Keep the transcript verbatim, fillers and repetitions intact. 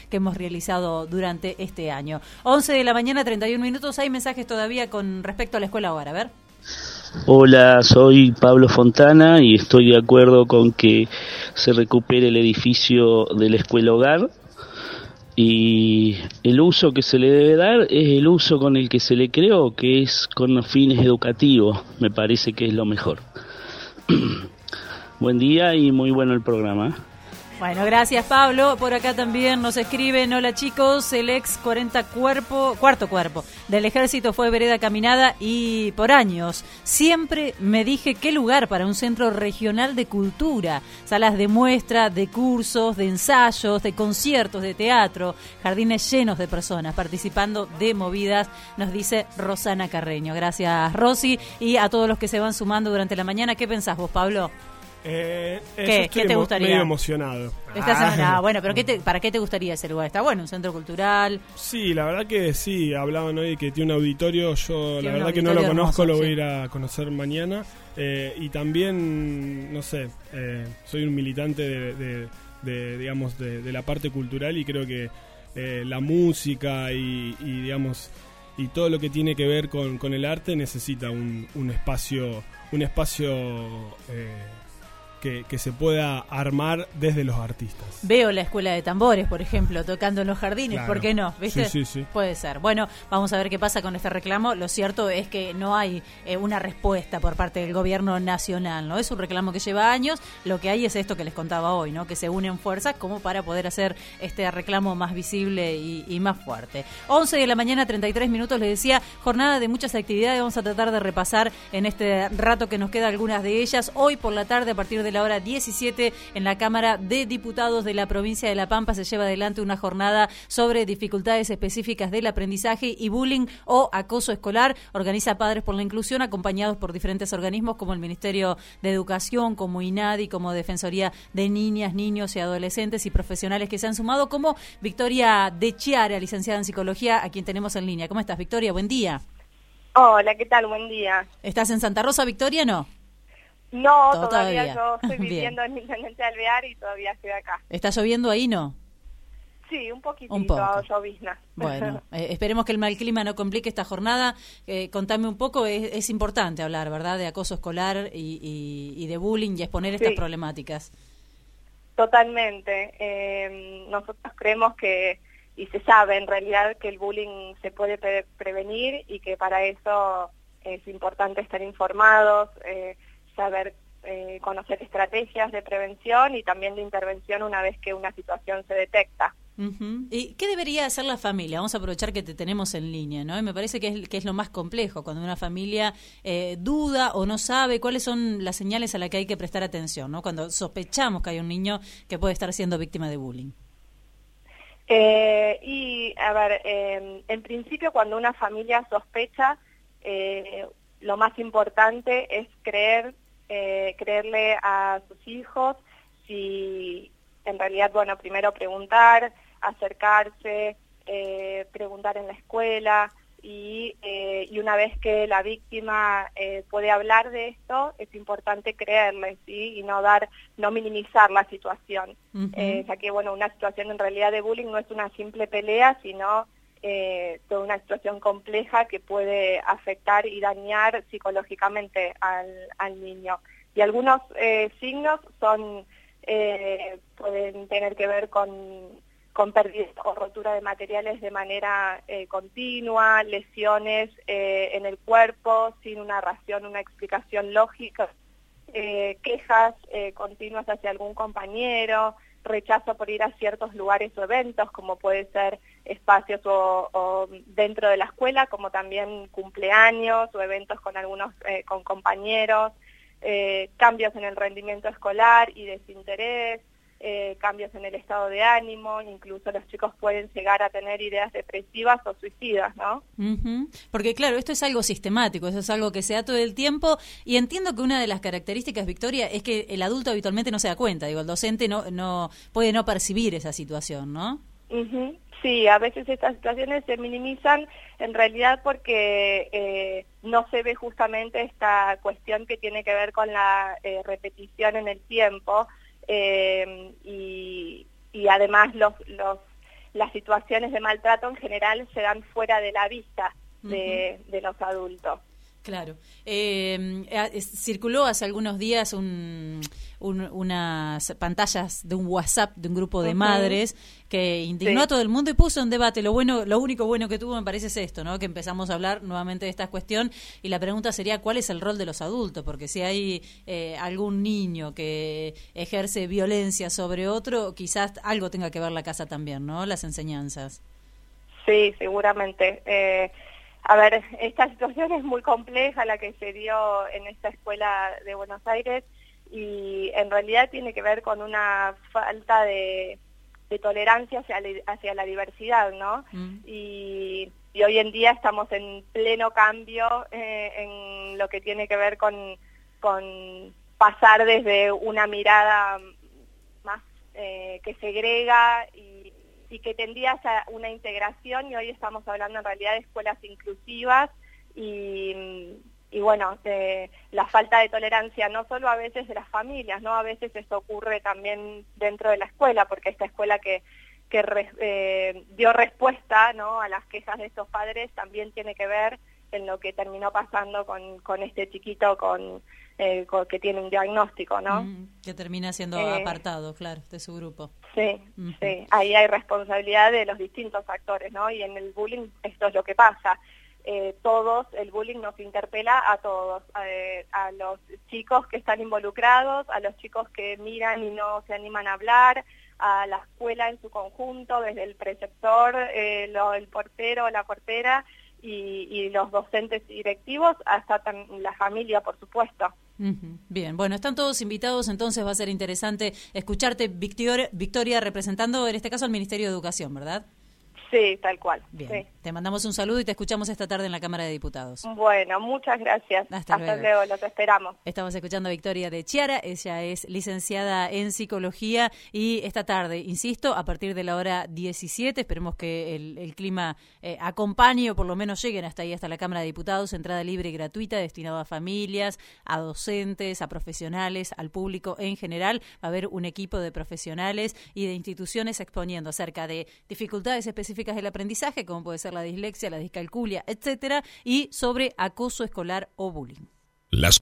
que hemos realizado durante este año. once de la mañana, treinta y un minutos. Hay mensajes todavía con respecto a la escuela hogar. A ver. Hola, soy Pablo Fontana y estoy de acuerdo con que se recupere el edificio de la escuela hogar, y el uso que se le debe dar es el uso con el que se le creó, que es con fines educativos. Me parece que es lo mejor. Buen día y muy bueno el programa. Bueno, gracias Pablo. Por acá también nos escriben: hola chicos, el ex cuarenta cuerpo, cuarto cuerpo del ejército fue vereda caminada y por años siempre me dije qué lugar para un centro regional de cultura, salas de muestra, de cursos, de ensayos, de conciertos, de teatro, jardines llenos de personas participando de movidas, nos dice Rosana Carreño. Gracias Rosy, y a todos los que se van sumando durante la mañana. ¿Qué pensás vos, Pablo? Eh, ¿Qué? ¿Qué te gustaría? Medio emocionado. Esta semana, ah, bueno, pero ¿qué te, ¿para qué te gustaría ese lugar? Está bueno, un centro cultural. Sí, la verdad que sí, hablaban hoy que tiene un auditorio, yo tiene la verdad que no lo conozco, hermoso, lo voy a ir a conocer mañana. Eh, y también, no sé, eh, soy un militante de, de, de digamos, de, de la parte cultural, y creo que eh, la música y, y, digamos, y todo lo que tiene que ver con, con el arte necesita un, un espacio, un espacio... Eh, Que, que se pueda armar desde los artistas. Veo la escuela de tambores, por ejemplo, tocando en los jardines, claro. ¿Por qué no? ¿Viste? Sí, sí, sí. Puede ser. Bueno, vamos a ver qué pasa con este reclamo. Lo cierto es que no hay eh, una respuesta por parte del gobierno nacional, ¿no? Es un reclamo que lleva años. Lo que hay es esto que les contaba hoy, ¿no? Que se unen fuerzas como para poder hacer este reclamo más visible y, y más fuerte. once de la mañana, treinta y tres minutos, les decía, jornada de muchas actividades. Vamos a tratar de repasar en este rato que nos queda algunas de ellas. Hoy por la tarde, a partir de la hora diecisiete, en la Cámara de Diputados de la provincia de La Pampa se lleva adelante una jornada sobre dificultades específicas del aprendizaje y bullying o acoso escolar. Organiza Padres por la Inclusión, acompañados por diferentes organismos como el Ministerio de Educación, como INADI, como Defensoría de Niñas, Niños y Adolescentes, y profesionales que se han sumado, como Victoria De Chiara, licenciada en Psicología, a quien tenemos en línea. ¿Cómo estás, Victoria? Buen día. Hola, ¿qué tal? Buen día. ¿Estás en Santa Rosa, Victoria, no? No, Todo todavía, todavía yo estoy viviendo en Intendente Alvear y todavía estoy acá. ¿Está lloviendo ahí, no? Sí, un poquitito, un poco. llovizna. Bueno, eh, esperemos que el mal clima no complique esta jornada. Eh, contame un poco, es, es importante hablar, ¿verdad?, de acoso escolar y, y, y de bullying y exponer estas sí. problemáticas. Totalmente. Eh, nosotros creemos que, y se sabe en realidad, que el bullying se puede pre prevenir y que para eso es importante estar informados, eh, saber eh, conocer estrategias de prevención y también de intervención una vez que una situación se detecta. Uh-huh. ¿Y qué debería hacer la familia? Vamos a aprovechar que te tenemos en línea, ¿no? Y me parece que es, que es lo más complejo, cuando una familia eh, duda o no sabe cuáles son las señales a las que hay que prestar atención, ¿no? Cuando sospechamos que hay un niño que puede estar siendo víctima de bullying. Eh, y, a ver, eh, en principio cuando una familia sospecha, eh, lo más importante es creer Eh, creerle a sus hijos, si en realidad, bueno, primero preguntar, acercarse, eh, preguntar en la escuela, y, eh, y una vez que la víctima eh, puede hablar de esto, es importante creerle, ¿sí? Y no dar, no minimizar la situación, uh-huh. eh, ya que, bueno, una situación en realidad de bullying no es una simple pelea, sino Eh, toda una situación compleja que puede afectar y dañar psicológicamente al, al niño. Y algunos eh, signos son eh, pueden tener que ver con, con pérdida o rotura de materiales de manera eh, continua, lesiones eh, en el cuerpo sin una razón, una explicación lógica, eh, quejas eh, continuas hacia algún compañero, rechazo por ir a ciertos lugares o eventos, como puede ser espacios o, o dentro de la escuela, como también cumpleaños o eventos con algunos eh, con compañeros, eh, cambios en el rendimiento escolar y desinterés, eh, cambios en el estado de ánimo, incluso los chicos pueden llegar a tener ideas depresivas o suicidas, ¿no? Uh-huh. Porque claro, esto es algo sistemático, eso es algo que se da todo el tiempo, y entiendo que una de las características, Victoria, es que el adulto habitualmente no se da cuenta, digo, el docente no, no puede no percibir esa situación, ¿no? Uh-huh. Sí, a veces estas situaciones se minimizan en realidad porque eh, no se ve justamente esta cuestión que tiene que ver con la eh, repetición en el tiempo, eh, y, y además los, los las situaciones de maltrato en general se dan fuera de la vista de, uh-huh. de los adultos. Claro. Eh, eh, circuló hace algunos días un, un, unas pantallas de un WhatsApp de un grupo de uh-huh. madres que indignó sí. a todo el mundo y puso en debate. Lo bueno, lo único bueno que tuvo, me parece, es esto, ¿no? Que empezamos a hablar nuevamente de esta cuestión y la pregunta sería ¿cuál es el rol de los adultos? Porque si hay eh, algún niño que ejerce violencia sobre otro, quizás algo tenga que ver la casa también, ¿no? Las enseñanzas. Sí, seguramente. Eh, A ver, esta situación es muy compleja, la que se dio en esta escuela de Buenos Aires, y en realidad tiene que ver con una falta de, de tolerancia hacia la, hacia la diversidad, ¿no? Mm. Y, y hoy en día estamos en pleno cambio eh, en lo que tiene que ver con, con pasar desde una mirada más eh, que segrega y y que tendía hacia una integración, y hoy estamos hablando en realidad de escuelas inclusivas y, y bueno, de la falta de tolerancia no solo a veces de las familias, ¿no? A veces esto ocurre también dentro de la escuela, porque esta escuela que, que re, eh, dio respuesta, ¿no?, a las quejas de estos padres también tiene que ver en lo que terminó pasando con, con este chiquito con, eh, con que tiene un diagnóstico, ¿no? Mm, que termina siendo eh, apartado, claro, de su grupo. Sí, uh-huh. sí, ahí hay responsabilidad de los distintos actores, ¿no? Y en el bullying esto es lo que pasa. Eh, todos, el bullying nos interpela a todos, eh, a los chicos que están involucrados, a los chicos que miran y no se animan a hablar, a la escuela en su conjunto, desde el preceptor, eh, lo, el portero o la portera, Y, y los docentes directivos, hasta tan, la familia, por supuesto. Uh-huh. Bien, bueno, están todos invitados, entonces va a ser interesante escucharte, Victoria, Victoria, representando en este caso al Ministerio de Educación, ¿verdad? Sí, tal cual. Bien, sí. Te mandamos un saludo y te escuchamos esta tarde en la Cámara de Diputados. Bueno, muchas gracias. Hasta, Hasta luego. luego, los esperamos. Estamos escuchando a Victoria de Chiara, ella es licenciada en Psicología y esta tarde, insisto, a partir de la hora diecisiete, esperemos que el, el clima eh, acompañe o por lo menos lleguen hasta ahí, hasta la Cámara de Diputados, entrada libre y gratuita, destinado a familias, a docentes, a profesionales, al público en general. Va a haber un equipo de profesionales y de instituciones exponiendo acerca de dificultades específicas del aprendizaje, como puede ser la dislexia, la discalculia, etcétera, y sobre acoso escolar o bullying. Las